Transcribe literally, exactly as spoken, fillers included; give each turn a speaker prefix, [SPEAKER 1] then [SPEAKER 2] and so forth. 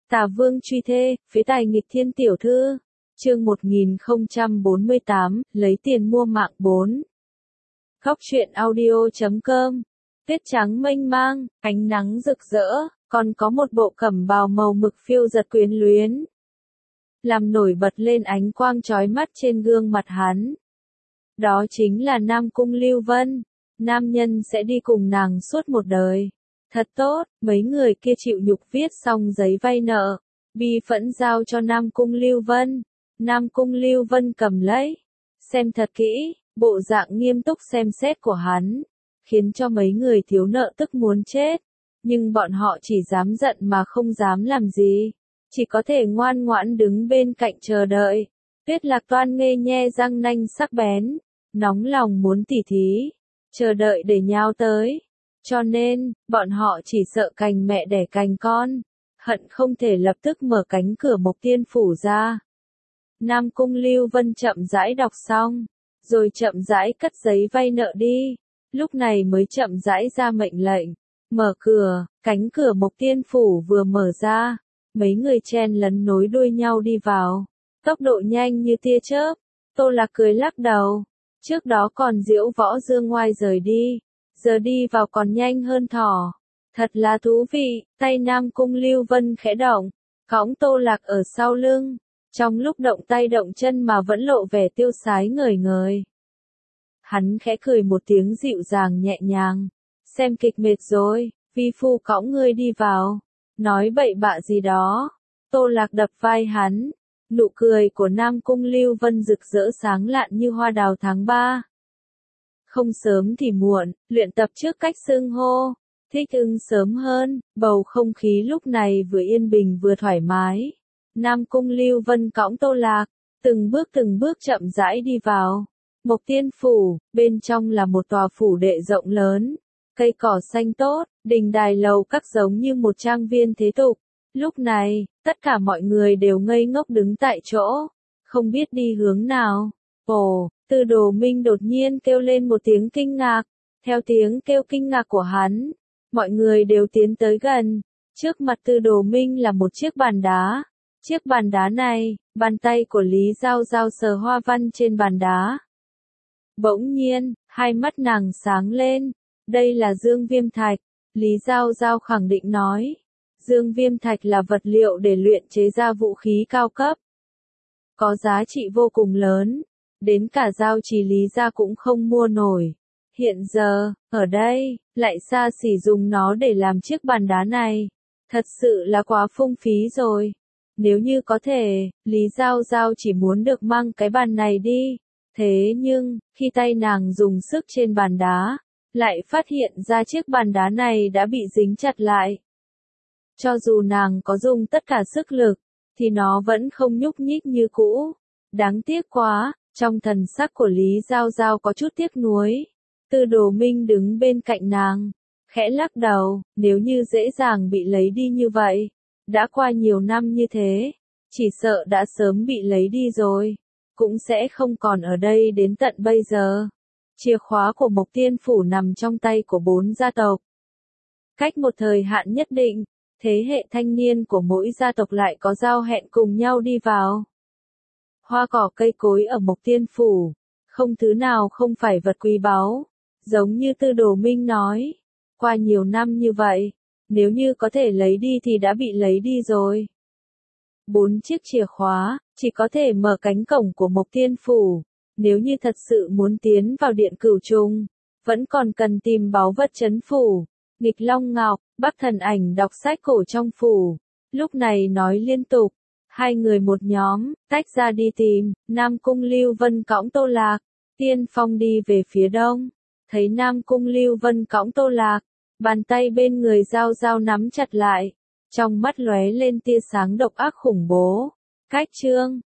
[SPEAKER 1] Tà Vương truy thê, phế tài nghịch thiên tiểu thư. Chương một nghìn không trăm bốn mươi tám, lấy tiền mua mạng bốn. Góc truyện audio chấm com. Tuyết trắng mênh mang, ánh nắng rực rỡ, còn có một bộ cẩm bào màu mực phiêu giật quyến luyến, làm nổi bật lên ánh quang chói mắt trên gương mặt hắn. Đó chính là Nam Cung Lưu Vân. Nam nhân sẽ đi cùng nàng suốt một đời. Thật tốt, mấy người kia chịu nhục viết xong giấy vay nợ, bi phẫn giao cho Nam Cung Lưu Vân. Nam Cung Lưu Vân cầm lấy, xem thật kỹ, bộ dạng nghiêm túc xem xét của hắn, khiến cho mấy người thiếu nợ tức muốn chết. Nhưng bọn họ chỉ dám giận mà không dám làm gì, chỉ có thể ngoan ngoãn đứng bên cạnh chờ đợi. Tuyết Lạc Toan nghe nhe răng nanh sắc bén, nóng lòng muốn tỉ thí, chờ đợi để nhào tới. Cho nên, bọn họ chỉ sợ cành mẹ đẻ cành con, hận không thể lập tức mở cánh cửa Mộc Tiên Phủ ra. Nam Cung Lưu Vân chậm rãi đọc xong, rồi chậm rãi cất giấy vay nợ đi, lúc này mới chậm rãi ra mệnh lệnh, mở cửa. Cánh cửa Mộc Tiên Phủ vừa mở ra, mấy người chen lấn nối đuôi nhau đi vào, tốc độ nhanh như tia chớp. Tô Lạc cười lắc đầu, trước đó còn diễu võ dương ngoai rời đi, giờ đi vào còn nhanh hơn thỏ. Thật là thú vị. Tay Nam Cung Lưu Vân khẽ động, cõng Tô Lạc ở sau lưng, trong lúc động tay động chân mà vẫn lộ vẻ tiêu sái ngời ngời. Hắn khẽ cười một tiếng dịu dàng nhẹ nhàng, xem kịch mệt rồi, vi phu cõng ngươi đi vào. Nói bậy bạ gì đó. Tô Lạc đập vai hắn, nụ cười của Nam Cung Lưu Vân rực rỡ sáng lạn như hoa đào tháng ba. Không sớm thì muộn, luyện tập trước cách xưng hô, thích ứng sớm hơn. Bầu không khí lúc này vừa yên bình vừa thoải mái. Nam Cung Lưu Vân cõng Tô Lạc, từng bước từng bước chậm rãi đi vào Mộc Tiên Phủ. Bên trong là một tòa phủ đệ rộng lớn, cây cỏ xanh tốt, đình đài lầu các giống như một trang viên thế tục. Lúc này, tất cả mọi người đều ngây ngốc đứng tại chỗ, không biết đi hướng nào. Ồ, Tư Đồ Minh đột nhiên kêu lên một tiếng kinh ngạc. Theo tiếng kêu kinh ngạc của hắn, mọi người đều tiến tới gần. Trước mặt Tư Đồ Minh là một chiếc bàn đá. Chiếc bàn đá này, bàn tay của Lý Giao Giao sờ hoa văn trên bàn đá. Bỗng nhiên, hai mắt nàng sáng lên. Đây là Dương Viêm Thạch. Lý Giao Giao khẳng định nói. Dương Viêm Thạch là vật liệu để luyện chế ra vũ khí cao cấp, có giá trị vô cùng lớn, đến cả Giao Trì Lý gia cũng không mua nổi. Hiện giờ, ở đây, lại xa xỉ dùng nó để làm chiếc bàn đá này. Thật sự là quá phung phí rồi. Nếu như có thể, Lý Giao Giao chỉ muốn được mang cái bàn này đi. Thế nhưng, khi tay nàng dùng sức trên bàn đá, lại phát hiện ra chiếc bàn đá này đã bị dính chặt lại. Cho dù nàng có dùng tất cả sức lực, thì nó vẫn không nhúc nhích như cũ. Đáng tiếc quá. Trong thần sắc của Lý Giao Giao có chút tiếc nuối. Tư Đồ Minh đứng bên cạnh nàng, khẽ lắc đầu. Nếu như dễ dàng bị lấy đi như vậy, đã qua nhiều năm như thế, chỉ sợ đã sớm bị lấy đi rồi, cũng sẽ không còn ở đây đến tận bây giờ. Chìa khóa của Mộc Tiên Phủ nằm trong tay của bốn gia tộc. Cách một thời hạn nhất định, thế hệ thanh niên của mỗi gia tộc lại có giao hẹn cùng nhau đi vào. Hoa cỏ cây cối ở Mộc Tiên Phủ, không thứ nào không phải vật quý báu. Giống như Tư Đồ Minh nói, qua nhiều năm như vậy, nếu như có thể lấy đi thì đã bị lấy đi rồi. Bốn chiếc chìa khóa, chỉ có thể mở cánh cổng của Mộc Tiên Phủ. Nếu như thật sự muốn tiến vào điện Cửu Trùng, vẫn còn cần tìm báu vật trấn phủ. Nghịch Long Ngọc, Bắc Thần Ảnh đọc sách cổ trong phủ, lúc này nói liên tục. Hai người một nhóm, tách ra đi tìm. Nam Cung Lưu Vân cõng Tô Lạc, tiên phong đi về phía đông. Thấy Nam Cung Lưu Vân cõng Tô Lạc, bàn tay bên người Giao Giao nắm chặt lại, trong mắt lóe lên tia sáng độc ác khủng bố. Cách chương